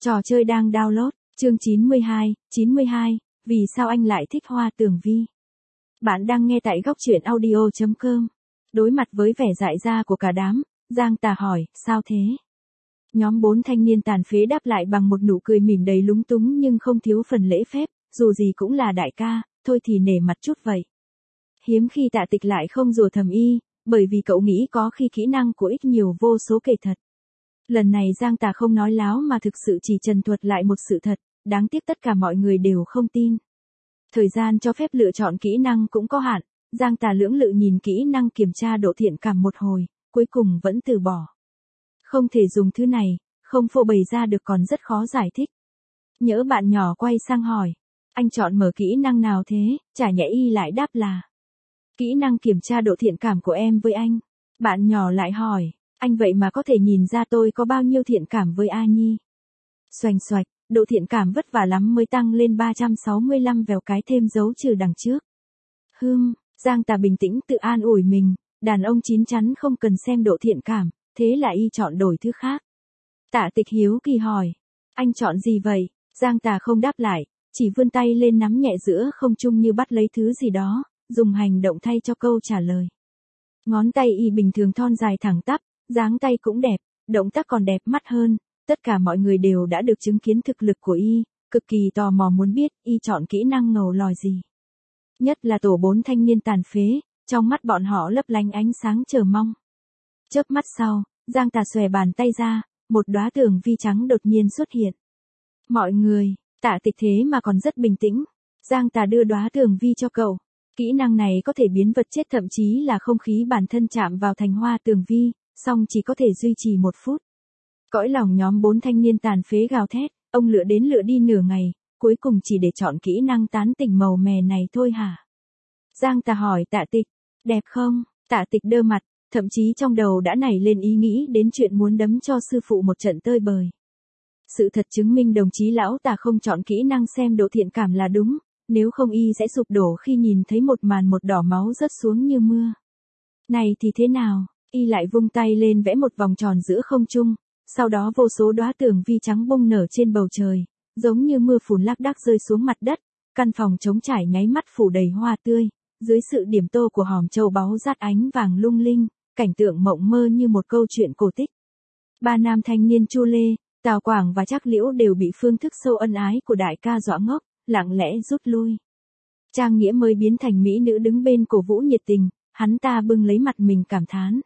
Trò chơi đang download, chương 92, vì sao anh lại thích Hoa Tường Vi? Bạn đang nghe tại góc truyện audio.com. Đối mặt với vẻ dại ra của cả đám, Giang Tà hỏi, sao thế? Nhóm 4 thanh niên tàn phế đáp lại bằng một nụ cười mỉm đầy lúng túng nhưng không thiếu phần lễ phép, dù gì cũng là đại ca, thôi thì nể mặt chút vậy. Hiếm khi Tạ Tịch lại không rủa thầm y, bởi vì cậu nghĩ có khi kỹ năng của ít nhiều vô số kể thật. Lần này Giang Tà không nói láo mà thực sự chỉ trần thuật lại một sự thật, đáng tiếc tất cả mọi người đều không tin. Thời gian cho phép lựa chọn kỹ năng cũng có hạn, Giang Tà lưỡng lự nhìn kỹ năng kiểm tra độ thiện cảm một hồi, cuối cùng vẫn từ bỏ. Không thể dùng thứ này, không phô bày ra được còn rất khó giải thích. Nhỡ bạn nhỏ quay sang hỏi, anh chọn mở kỹ năng nào thế, chả nhẽ y lại đáp là kỹ năng kiểm tra độ thiện cảm của em với anh. Bạn nhỏ lại hỏi, anh vậy mà có thể nhìn ra tôi có bao nhiêu thiện cảm với A Nhi. Xoành xoạch, độ thiện cảm vất vả lắm mới tăng lên 365 vèo cái thêm dấu trừ đằng trước. Giang Tà bình tĩnh tự an ủi mình, đàn ông chín chắn không cần xem độ thiện cảm, thế là y chọn đổi thứ khác. Tạ Tịch hiếu kỳ hỏi, anh chọn gì vậy? Giang Tà không đáp lại, chỉ vươn tay lên nắm nhẹ giữa không trung như bắt lấy thứ gì đó, dùng hành động thay cho câu trả lời. Ngón tay y bình thường thon dài thẳng tắp, dáng tay cũng đẹp, động tác còn đẹp mắt hơn, tất cả mọi người đều đã được chứng kiến thực lực của y, cực kỳ tò mò muốn biết y chọn kỹ năng ngầu lòi gì. Nhất là tổ 4 thanh niên tàn phế, trong mắt bọn họ lấp lánh ánh sáng chờ mong. Chớp mắt sau, Giang Tà xòe bàn tay ra, một đóa tường vi trắng đột nhiên xuất hiện. Mọi người, Tạ Tịch thế mà còn rất bình tĩnh. Giang Tà đưa đóa tường vi cho cậu. Kỹ năng này có thể biến vật chết thậm chí là không khí bản thân chạm vào thành hoa tường vi, song chỉ có thể duy trì 1 phút. Cõi lòng nhóm 4 thanh niên tàn phế gào thét, ông lựa đến lựa đi nửa ngày, cuối cùng chỉ để chọn kỹ năng tán tỉnh màu mè này thôi hả? Giang Tà hỏi Tạ Tịch, đẹp không? Tạ Tịch đơ mặt, thậm chí trong đầu đã nảy lên ý nghĩ đến chuyện muốn đấm cho sư phụ một trận tơi bời. Sự thật chứng minh đồng chí lão Tà không chọn kỹ năng xem độ thiện cảm là đúng, nếu không y sẽ sụp đổ khi nhìn thấy một màn một đỏ máu rớt xuống như mưa. Này thì thế nào? Y lại vung tay lên vẽ một vòng tròn giữa không trung, sau đó vô số đóa tường vi trắng bung nở trên bầu trời, giống như mưa phùn lác đác rơi xuống mặt đất, căn phòng trống trải nháy mắt phủ đầy hoa tươi, dưới sự điểm tô của hòm châu báu rát ánh vàng lung linh, cảnh tượng mộng mơ như một câu chuyện cổ tích. 3 nam thanh niên Chu Lê, Tào Quảng và Trác Liễu đều bị phương thức sâu ân ái của đại ca dọa ngốc, lặng lẽ rút lui. Trang Nghĩa mới biến thành mỹ nữ đứng bên cổ vũ nhiệt tình, hắn ta bưng lấy mặt mình cảm thán.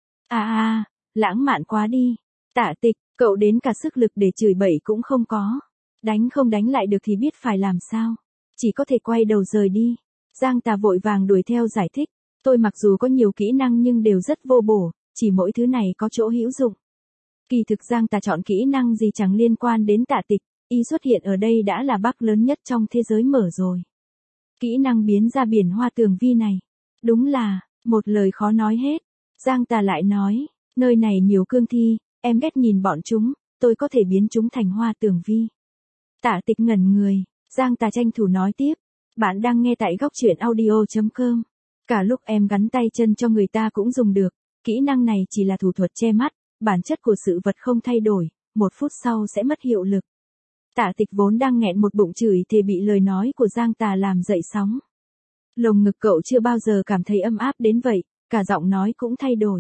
Lãng mạn quá đi. Tạ Tịch, cậu đến cả sức lực để chửi bậy cũng không có. Đánh không đánh lại được thì biết phải làm sao. Chỉ có thể quay đầu rời đi. Giang Tà vội vàng đuổi theo giải thích. Tôi mặc dù có nhiều kỹ năng nhưng đều rất vô bổ, chỉ mỗi thứ này có chỗ hữu dụng. Kỳ thực Giang Tà chọn kỹ năng gì chẳng liên quan đến Tạ Tịch, y xuất hiện ở đây đã là bug lớn nhất trong thế giới mở rồi. Kỹ năng biến ra biển hoa tường vi này. Đúng là, một lời khó nói hết. Giang Tà lại nói, nơi này nhiều cương thi, em ghét nhìn bọn chúng, tôi có thể biến chúng thành hoa tường vi. Tạ Tịch ngẩn người, Giang Tà tranh thủ nói tiếp, bạn đang nghe tại góc truyện audio.com. Cả lúc em gắn tay chân cho người ta cũng dùng được, kỹ năng này chỉ là thủ thuật che mắt, bản chất của sự vật không thay đổi, 1 phút sau sẽ mất hiệu lực. Tạ Tịch vốn đang nghẹn một bụng chửi thì bị lời nói của Giang Tà làm dậy sóng. Lồng ngực cậu chưa bao giờ cảm thấy ấm áp đến vậy, cả giọng nói cũng thay đổi.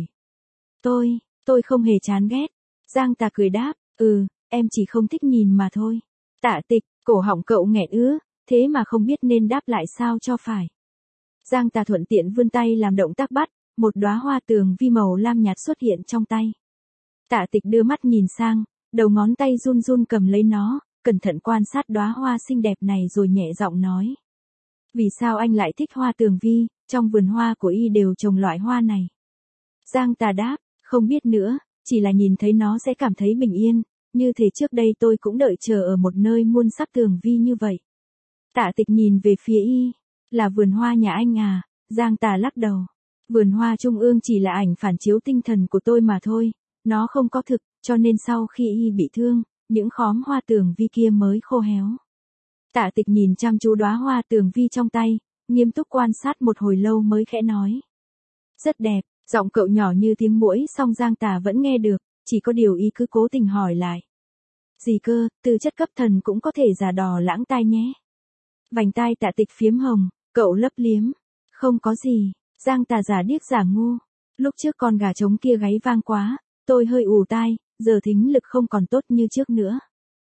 Tôi không hề chán ghét. Giang Tà cười đáp, em chỉ không thích nhìn mà thôi. Tạ Tịch, cổ họng cậu nghẹn ứa, thế mà không biết nên đáp lại sao cho phải. Giang Tà thuận tiện vươn tay làm động tác bắt, một đóa hoa tường vi màu lam nhạt xuất hiện trong tay. Tạ Tịch đưa mắt nhìn sang, đầu ngón tay run run cầm lấy nó, cẩn thận quan sát đóa hoa xinh đẹp này rồi nhẹ giọng nói. Vì sao anh lại thích hoa tường vi, trong vườn hoa của y đều trồng loại hoa này? Giang Tà đáp, không biết nữa, chỉ là nhìn thấy nó sẽ cảm thấy bình yên, như thể trước đây tôi cũng đợi chờ ở một nơi muôn sắc tường vi như vậy. Tạ Tịch nhìn về phía y, là vườn hoa nhà anh à? Giang Tà lắc đầu. Vườn hoa trung ương chỉ là ảnh phản chiếu tinh thần của tôi mà thôi, nó không có thực, cho nên sau khi y bị thương, những khóm hoa tường vi kia mới khô héo. Tạ Tịch nhìn chăm chú đóa hoa tường vi trong tay, nghiêm túc quan sát một hồi lâu mới khẽ nói. Rất đẹp, giọng cậu nhỏ như tiếng muỗi song Giang Tà vẫn nghe được, chỉ có điều y cứ cố tình hỏi lại. Gì cơ, tư chất cấp thần cũng có thể giả đò lãng tai nhé. Vành tai Tạ Tịch phiếm hồng, cậu lấp liếm. Không có gì, Giang Tà giả điếc giả ngu. Lúc trước con gà trống kia gáy vang quá, tôi hơi ù tai, giờ thính lực không còn tốt như trước nữa.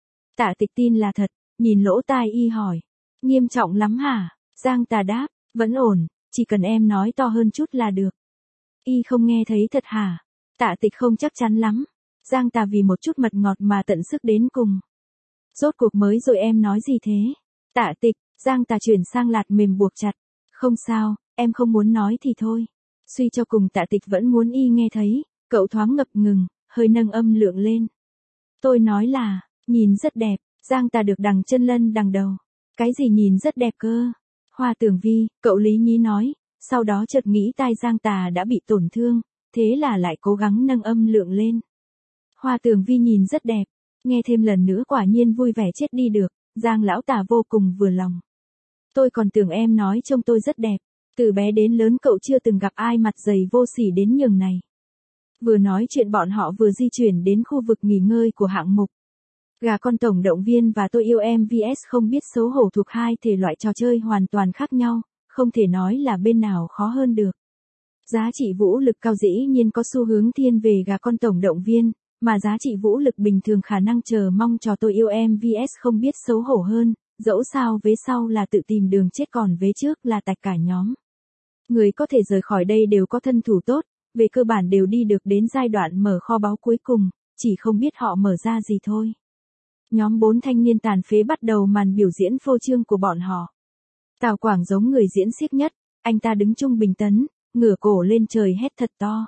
Tạ Tịch tin là thật, nhìn lỗ tai y hỏi. Nghiêm trọng lắm hả? Giang Tà đáp, vẫn ổn, chỉ cần em nói to hơn chút là được. Y không nghe thấy thật hả? Tạ Tịch không chắc chắn lắm. Giang Tà vì một chút mật ngọt mà tận sức đến cùng. Rốt cuộc mới rồi em nói gì thế? Tạ Tịch, Giang Tà chuyển sang lạt mềm buộc chặt. Không sao, em không muốn nói thì thôi. Suy cho cùng Tạ Tịch vẫn muốn y nghe thấy, cậu thoáng ngập ngừng, hơi nâng âm lượng lên. Tôi nói là, nhìn rất đẹp, Giang Tà được đằng chân lân đằng đầu. Cái gì nhìn rất đẹp cơ? Hoa Tưởng Vi, cậu lý nhí nói, sau đó chợt nghĩ tai Giang Tà đã bị tổn thương, thế là lại cố gắng nâng âm lượng lên. Hoa Tưởng Vi nhìn rất đẹp, nghe thêm lần nữa quả nhiên vui vẻ chết đi được, Giang lão Tà vô cùng vừa lòng. Tôi còn tưởng em nói trông tôi rất đẹp, từ bé đến lớn cậu chưa từng gặp ai mặt dày vô sỉ đến nhường này. Vừa nói chuyện bọn họ vừa di chuyển đến khu vực nghỉ ngơi của hạng mục. Gà con tổng động viên và tôi yêu em vs không biết xấu hổ thuộc hai thể loại trò chơi hoàn toàn khác nhau, không thể nói là bên nào khó hơn được. Giá trị vũ lực cao dĩ nhiên có xu hướng thiên về gà con tổng động viên, mà giá trị vũ lực bình thường khả năng chờ mong trò tôi yêu em vs không biết xấu hổ hơn, dẫu sao vế sau là tự tìm đường chết còn vế trước là tạch cả nhóm. Người có thể rời khỏi đây đều có thân thủ tốt, về cơ bản đều đi được đến giai đoạn mở kho báu cuối cùng, chỉ không biết họ mở ra gì thôi. Nhóm 4 thanh niên tàn phế bắt đầu màn biểu diễn phô trương của bọn họ. Tào Quảng giống người diễn xiếc nhất, anh ta đứng trung bình tấn, ngửa cổ lên trời hét thật to.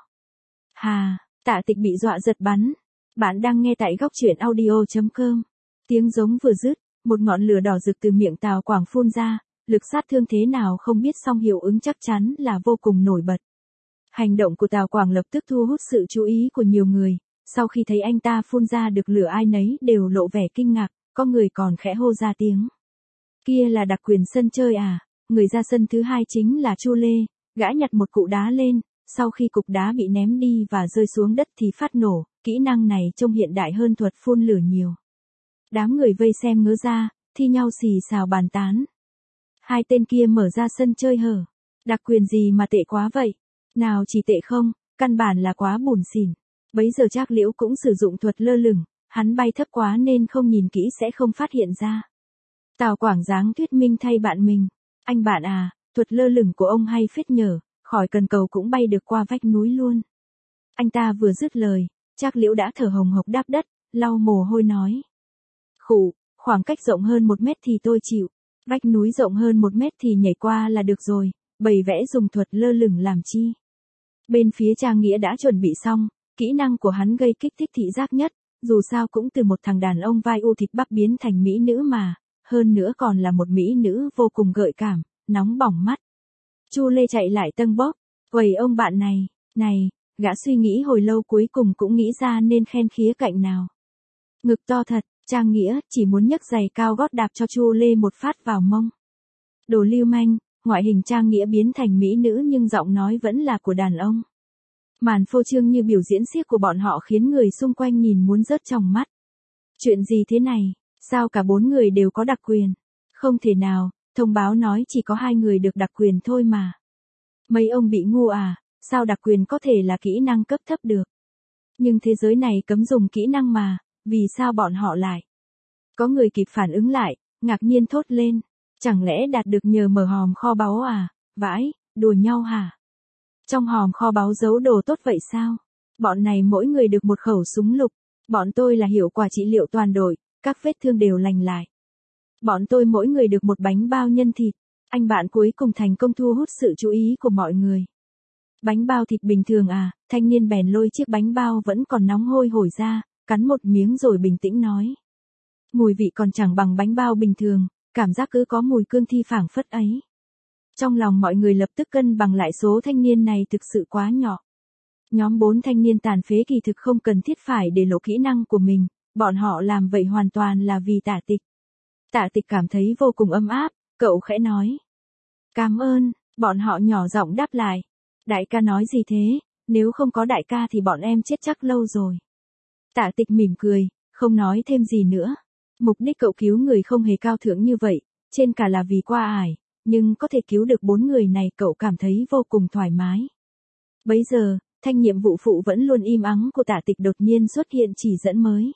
Hà, Tạ Tịch bị dọa giật bắn. Bạn đang nghe tại góc truyện audio.com. Tiếng giống vừa dứt, một ngọn lửa đỏ rực từ miệng Tào Quảng phun ra, lực sát thương thế nào không biết song hiệu ứng chắc chắn là vô cùng nổi bật. Hành động của Tào Quảng lập tức thu hút sự chú ý của nhiều người, sau khi thấy anh ta phun ra được lửa ai nấy đều lộ vẻ kinh ngạc, có người còn khẽ hô ra tiếng. Kia là đặc quyền sân chơi à, người ra sân thứ hai chính là Chu Lê, gã nhặt một cục đá lên, sau khi cục đá bị ném đi và rơi xuống đất thì phát nổ, kỹ năng này trông hiện đại hơn thuật phun lửa nhiều. Đám người vây xem ngớ ra, thi nhau xì xào bàn tán. Hai tên kia mở ra sân chơi hở, đặc quyền gì mà tệ quá vậy? Nào chỉ tệ không, căn bản là quá bủn xỉn. Bấy giờ Trác Liễu cũng sử dụng thuật lơ lửng, hắn bay thấp quá nên không nhìn kỹ sẽ không phát hiện ra. Tào Quảng dáng thuyết minh thay bạn mình. Anh bạn à, thuật lơ lửng của ông hay phết nhở, khỏi cần cầu cũng bay được qua vách núi luôn. Anh ta vừa dứt lời, Trác Liễu đã thở hồng hộc đáp đất, lau mồ hôi nói. Khụ, khoảng cách rộng hơn 1 mét thì tôi chịu, vách núi rộng hơn 1 mét thì nhảy qua là được rồi, bày vẽ dùng thuật lơ lửng làm chi. Bên phía Trang Nghĩa đã chuẩn bị xong, kỹ năng của hắn gây kích thích thị giác nhất, dù sao cũng từ một thằng đàn ông vai u thịt bắp biến thành mỹ nữ mà, hơn nữa còn là một mỹ nữ vô cùng gợi cảm, nóng bỏng mắt. Chu Lê chạy lại tâng bốc, "Uầy ông bạn này, gã suy nghĩ hồi lâu cuối cùng cũng nghĩ ra nên khen khía cạnh nào. Ngực to thật, Trang Nghĩa chỉ muốn nhấc giày cao gót đạp cho Chu Lê một phát vào mông. Đồ lưu manh, ngoại hình Trang Nghĩa biến thành mỹ nữ nhưng giọng nói vẫn là của đàn ông. Màn phô trương như biểu diễn xiếc của bọn họ khiến người xung quanh nhìn muốn rớt trong mắt. Chuyện gì thế này, sao cả 4 người đều có đặc quyền? Không thể nào, thông báo nói chỉ có 2 người được đặc quyền thôi mà. Mấy ông bị ngu à, sao đặc quyền có thể là kỹ năng cấp thấp được? Nhưng thế giới này cấm dùng kỹ năng mà, vì sao bọn họ lại? Có người kịp phản ứng lại, ngạc nhiên thốt lên. Chẳng lẽ đạt được nhờ mở hòm kho báu à? Vãi, đùa nhau hả? Trong hòm kho báu giấu đồ tốt vậy sao? Bọn này mỗi người được một khẩu súng lục. Bọn tôi là hiệu quả trị liệu toàn đội, các vết thương đều lành lại. Bọn tôi mỗi người được một bánh bao nhân thịt. Anh bạn cuối cùng thành công thu hút sự chú ý của mọi người. Bánh bao thịt bình thường à? Thanh niên bèn lôi chiếc bánh bao vẫn còn nóng hôi hổi ra, cắn một miếng rồi bình tĩnh nói. Mùi vị còn chẳng bằng bánh bao bình thường, cảm giác cứ có mùi cương thi phảng phất ấy. Trong lòng mọi người lập tức cân bằng lại số thanh niên này thực sự quá nhỏ. Nhóm 4 thanh niên tàn phế kỳ thực không cần thiết phải để lộ kỹ năng của mình, bọn họ làm vậy hoàn toàn là vì Tạ Tịch. Tạ Tịch cảm thấy vô cùng ấm áp, cậu khẽ nói. Cảm ơn, bọn họ nhỏ giọng đáp lại. Đại ca nói gì thế, nếu không có đại ca thì bọn em chết chắc lâu rồi. Tạ Tịch mỉm cười, không nói thêm gì nữa. Mục đích cậu cứu người không hề cao thượng như vậy, trên cả là vì qua ải, nhưng có thể cứu được 4 người này cậu cảm thấy vô cùng thoải mái. Bấy giờ, thanh nhiệm vụ phụ vẫn luôn im ắng của Tạ Tịch đột nhiên xuất hiện chỉ dẫn mới.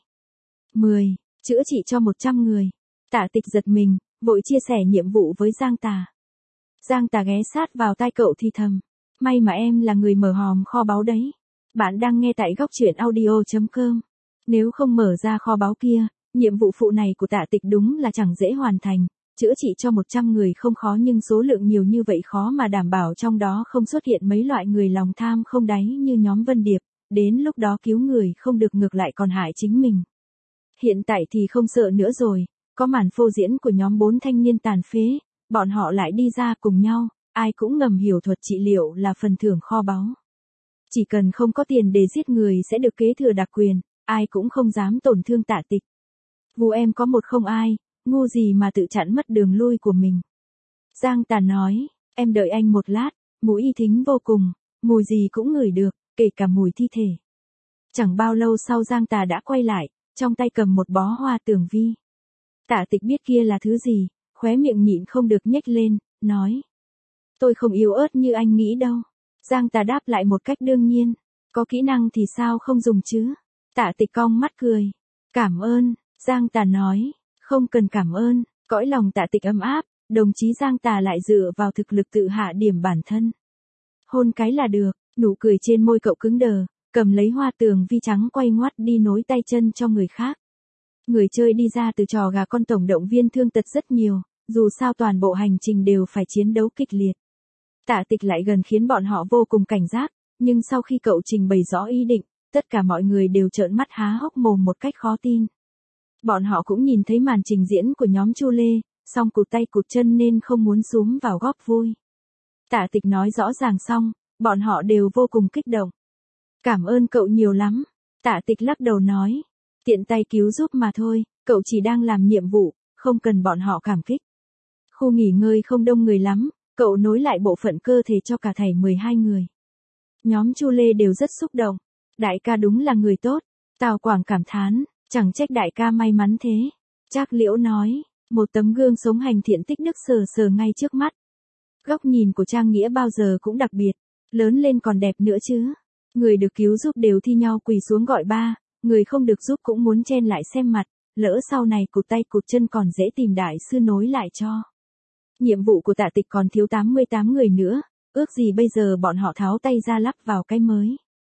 10. Chữa trị cho 100 người. Tạ Tịch giật mình, vội chia sẻ nhiệm vụ với Giang Tà. Giang Tà ghé sát vào tai cậu thì thầm. May mà em là người mở hòm kho báu đấy. Bạn đang nghe tại góc truyện audio.com. Nếu không mở ra kho báu kia, nhiệm vụ phụ này của Tạ Tịch đúng là chẳng dễ hoàn thành. Chữa trị cho 100 người không khó nhưng số lượng nhiều như vậy khó mà đảm bảo trong đó không xuất hiện mấy loại người lòng tham không đáy như nhóm Vân Điệp, đến lúc đó cứu người không được ngược lại còn hại chính mình. Hiện tại thì không sợ nữa rồi, có màn phô diễn của nhóm 4 thanh niên tàn phế, bọn họ lại đi ra cùng nhau, ai cũng ngầm hiểu thuật trị liệu là phần thưởng kho báu. Chỉ cần không có tiền để giết người sẽ được kế thừa đặc quyền, ai cũng không dám tổn thương Tạ Tịch. Vụ em có một không ai, ngu gì mà tự chặn mất đường lui của mình. Giang Tà nói, em đợi anh một lát, mũi y thính vô cùng, mùi gì cũng ngửi được, kể cả mùi thi thể. Chẳng bao lâu sau Giang Tà đã quay lại, trong tay cầm một bó hoa tường vi. Tạ Tịch biết kia là thứ gì, khóe miệng nhịn không được nhếch lên, nói. Tôi không yếu ớt như anh nghĩ đâu. Giang Tà đáp lại một cách đương nhiên, có kỹ năng thì sao không dùng chứ. Tạ Tịch cong mắt cười. Cảm ơn, Giang Tà nói. Không cần cảm ơn, cõi lòng Tạ Tịch ấm áp, đồng chí Giang Tà lại dựa vào thực lực tự hạ điểm bản thân. Hôn cái là được, nụ cười trên môi cậu cứng đờ, cầm lấy hoa tường vi trắng quay ngoắt đi nối tay chân cho người khác. Người chơi đi ra từ trò gà con tổng động viên thương tật rất nhiều, dù sao toàn bộ hành trình đều phải chiến đấu kịch liệt. Tạ Tịch lại gần khiến bọn họ vô cùng cảnh giác, nhưng sau khi cậu trình bày rõ ý định, tất cả mọi người đều trợn mắt há hốc mồm một cách khó tin. Bọn họ cũng nhìn thấy màn trình diễn của nhóm Chu Lê, song cụt tay cụt chân nên không muốn xúm vào góp vui. Tạ Tịch nói rõ ràng xong, bọn họ đều vô cùng kích động. Cảm ơn cậu nhiều lắm. Tạ Tịch lắc đầu nói. Tiện tay cứu giúp mà thôi, cậu chỉ đang làm nhiệm vụ, không cần bọn họ cảm kích. Khu nghỉ ngơi không đông người lắm, cậu nối lại bộ phận cơ thể cho cả thảy 12 người. Nhóm Chu Lê đều rất xúc động. Đại ca đúng là người tốt. Tào Quảng cảm thán, chẳng trách đại ca may mắn thế. Trác Liễu nói, một tấm gương sống hành thiện tích đức sờ sờ ngay trước mắt. Góc nhìn của Trang Nghĩa bao giờ cũng đặc biệt, lớn lên còn đẹp nữa chứ. Người được cứu giúp đều thi nhau quỳ xuống gọi ba, người không được giúp cũng muốn chen lại xem mặt, lỡ sau này cụt tay cụt chân còn dễ tìm đại sư nối lại cho. Nhiệm vụ của Tạ Tịch còn thiếu 88 người nữa, ước gì bây giờ bọn họ tháo tay ra lắp vào cái mới.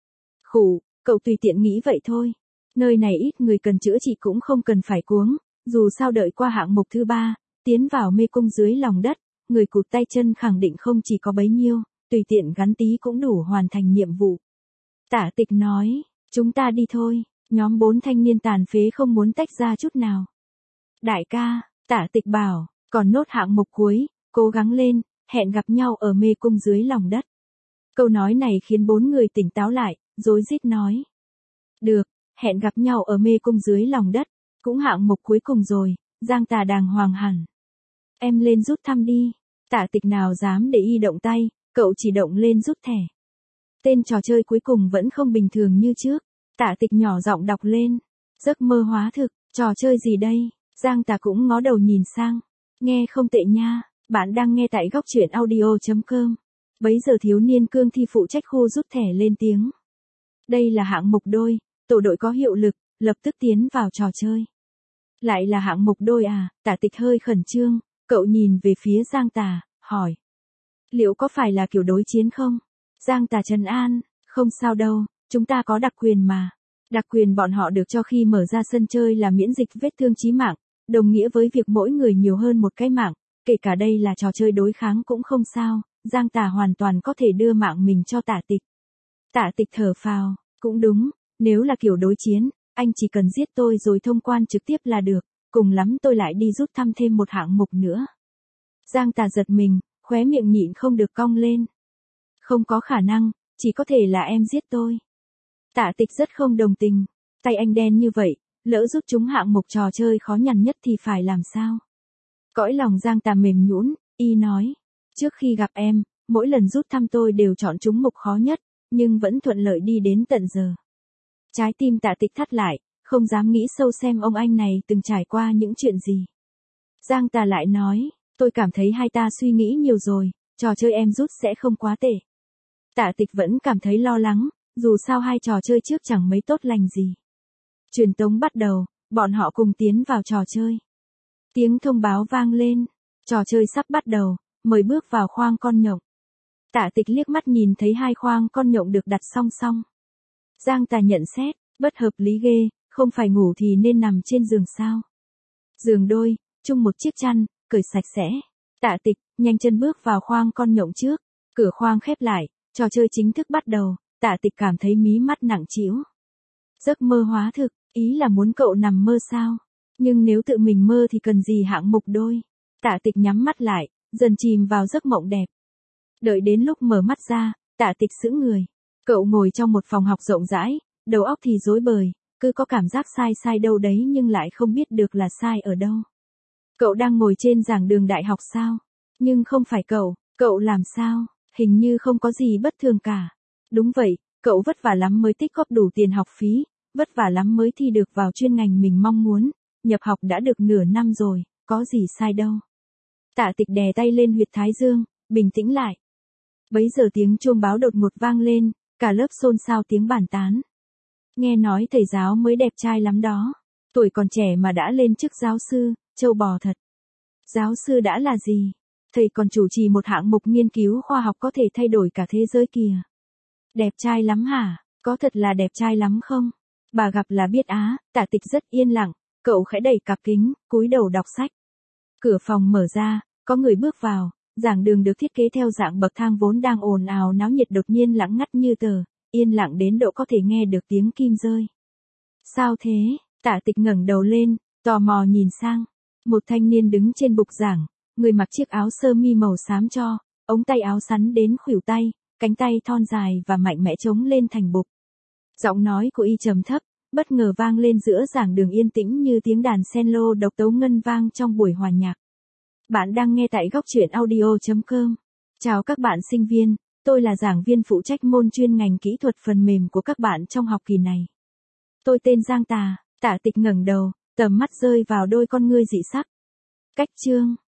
Khủ, cậu tùy tiện nghĩ vậy thôi. Nơi này ít người cần chữa trị cũng không cần phải cuống, dù sao đợi qua hạng mục thứ 3, tiến vào mê cung dưới lòng đất, người cụt tay chân khẳng định không chỉ có bấy nhiêu, tùy tiện gắn tí cũng đủ hoàn thành nhiệm vụ. Tạ Tịch nói, chúng ta đi thôi, nhóm 4 thanh niên tàn phế không muốn tách ra chút nào. Đại ca, Tạ Tịch bảo, còn nốt hạng mục cuối, cố gắng lên, hẹn gặp nhau ở mê cung dưới lòng đất. Câu nói này khiến 4 người tỉnh táo lại, rối rít nói. Được, hẹn gặp nhau ở mê cung dưới lòng đất, cũng hạng mục cuối cùng rồi, Giang Tà đàng hoàng hẳn. Em lên rút thăm đi. Tạ Tịch nào dám để y động tay, cậu chỉ động lên rút thẻ. Tên trò chơi cuối cùng vẫn không bình thường như trước. Tạ Tịch nhỏ giọng đọc lên. Giấc mơ hóa thực, trò chơi gì đây? Giang Tà cũng ngó đầu nhìn sang. Nghe không tệ nha, bạn đang nghe tại góc truyện audio.com. Bấy giờ thiếu niên cương thi phụ trách khu rút thẻ lên tiếng. Đây là hạng mục đôi, tổ đội có hiệu lực, lập tức tiến vào trò chơi. Lại là hạng mục đôi à? Tạ Tịch hơi khẩn trương, cậu nhìn về phía Giang Tà, hỏi. Liệu có phải là kiểu đối chiến không? Giang Tà trấn an, không sao đâu, chúng ta có đặc quyền mà. Đặc quyền bọn họ được cho khi mở ra sân chơi là miễn dịch vết thương chí mạng, đồng nghĩa với việc mỗi người nhiều hơn một cái mạng, kể cả đây là trò chơi đối kháng cũng không sao, Giang Tà hoàn toàn có thể đưa mạng mình cho Tạ Tịch. Tạ Tịch thở phào, cũng đúng, nếu là kiểu đối chiến, anh chỉ cần giết tôi rồi thông quan trực tiếp là được, cùng lắm tôi lại đi rút thăm thêm một hạng mục nữa. Giang Tà giật mình, khóe miệng nhịn không được cong lên. Không có khả năng, chỉ có thể là em giết tôi. Tạ Tịch rất không đồng tình, tay anh đen như vậy, lỡ rút chúng hạng mục trò chơi khó nhằn nhất thì phải làm sao? Cõi lòng Giang Tà mềm nhũn, y nói, trước khi gặp em, mỗi lần rút thăm tôi đều chọn chúng mục khó nhất, nhưng vẫn thuận lợi đi đến tận giờ. Trái tim Tạ Tịch thắt lại, không dám nghĩ sâu xem ông anh này từng trải qua những chuyện gì. Giang Tà lại nói, tôi cảm thấy hai ta suy nghĩ nhiều rồi, trò chơi em rút sẽ không quá tệ. Tạ Tịch vẫn cảm thấy lo lắng, dù sao hai trò chơi trước chẳng mấy tốt lành gì. Truyền tống bắt đầu, bọn họ cùng tiến vào trò chơi. Tiếng thông báo vang lên, trò chơi sắp bắt đầu, mời bước vào khoang con nhộng. Tạ Tịch liếc mắt nhìn thấy hai khoang con nhộng được đặt song song. Giang Tà nhận xét, bất hợp lý ghê, không phải ngủ thì nên nằm trên giường sao? Giường đôi, chung một chiếc chăn, cởi sạch sẽ. Tạ Tịch, nhanh chân bước vào khoang con nhộng trước, cửa khoang khép lại, trò chơi chính thức bắt đầu, Tạ Tịch cảm thấy mí mắt nặng trĩu. Giấc mơ hóa thực, ý là muốn cậu nằm mơ sao? Nhưng nếu tự mình mơ thì cần gì hạng mục đôi? Tạ Tịch nhắm mắt lại, dần chìm vào giấc mộng đẹp. Đợi đến lúc mở mắt ra, Tạ Tịch sững người. Cậu ngồi trong một phòng học rộng rãi, đầu óc thì rối bời, cứ có cảm giác sai sai đâu đấy nhưng lại không biết được là sai ở đâu. Cậu đang ngồi trên giảng đường đại học sao? Nhưng không phải cậu làm sao? Hình như không có gì bất thường cả. Đúng vậy, cậu vất vả lắm mới tích góp đủ tiền học phí, vất vả lắm mới thi được vào chuyên ngành mình mong muốn, nhập học đã được nửa năm rồi, có gì sai đâu. Tạ Tịch đè tay lên huyệt thái dương, bình tĩnh lại. Bấy giờ tiếng chuông báo đột ngột vang lên, cả lớp xôn xao tiếng bàn tán. Nghe nói thầy giáo mới đẹp trai lắm đó, tuổi còn trẻ mà đã lên chức giáo sư, trâu bò thật. Giáo sư đã là gì? Thầy còn chủ trì một hạng mục nghiên cứu khoa học có thể thay đổi cả thế giới kìa. Đẹp trai lắm hả? Có thật là đẹp trai lắm không? Bà gặp là biết á. Tạ Tịch rất yên lặng, cậu khẽ đẩy cặp kính, cúi đầu đọc sách. Cửa phòng mở ra, có người bước vào, giảng đường được thiết kế theo dạng bậc thang vốn đang ồn ào náo nhiệt đột nhiên lặng ngắt như tờ, yên lặng đến độ có thể nghe được tiếng kim rơi. Sao thế? Tạ Tịch ngẩng đầu lên, tò mò nhìn sang. Một thanh niên đứng trên bục giảng, người mặc chiếc áo sơ mi màu xám cho, ống tay áo sắn đến khuỷu tay, cánh tay thon dài và mạnh mẽ chống lên thành bục. Giọng nói của y trầm thấp, bất ngờ vang lên giữa giảng đường yên tĩnh như tiếng đàn cello độc tấu ngân vang trong buổi hòa nhạc. Bạn đang nghe tại góc truyện audio.com. Chào các bạn sinh viên, tôi là giảng viên phụ trách môn chuyên ngành kỹ thuật phần mềm của các bạn trong học kỳ này. Tôi tên Giang Tà. Tạ Tịch ngẩng đầu, tầm mắt rơi vào đôi con ngươi dị sắc. Cách chương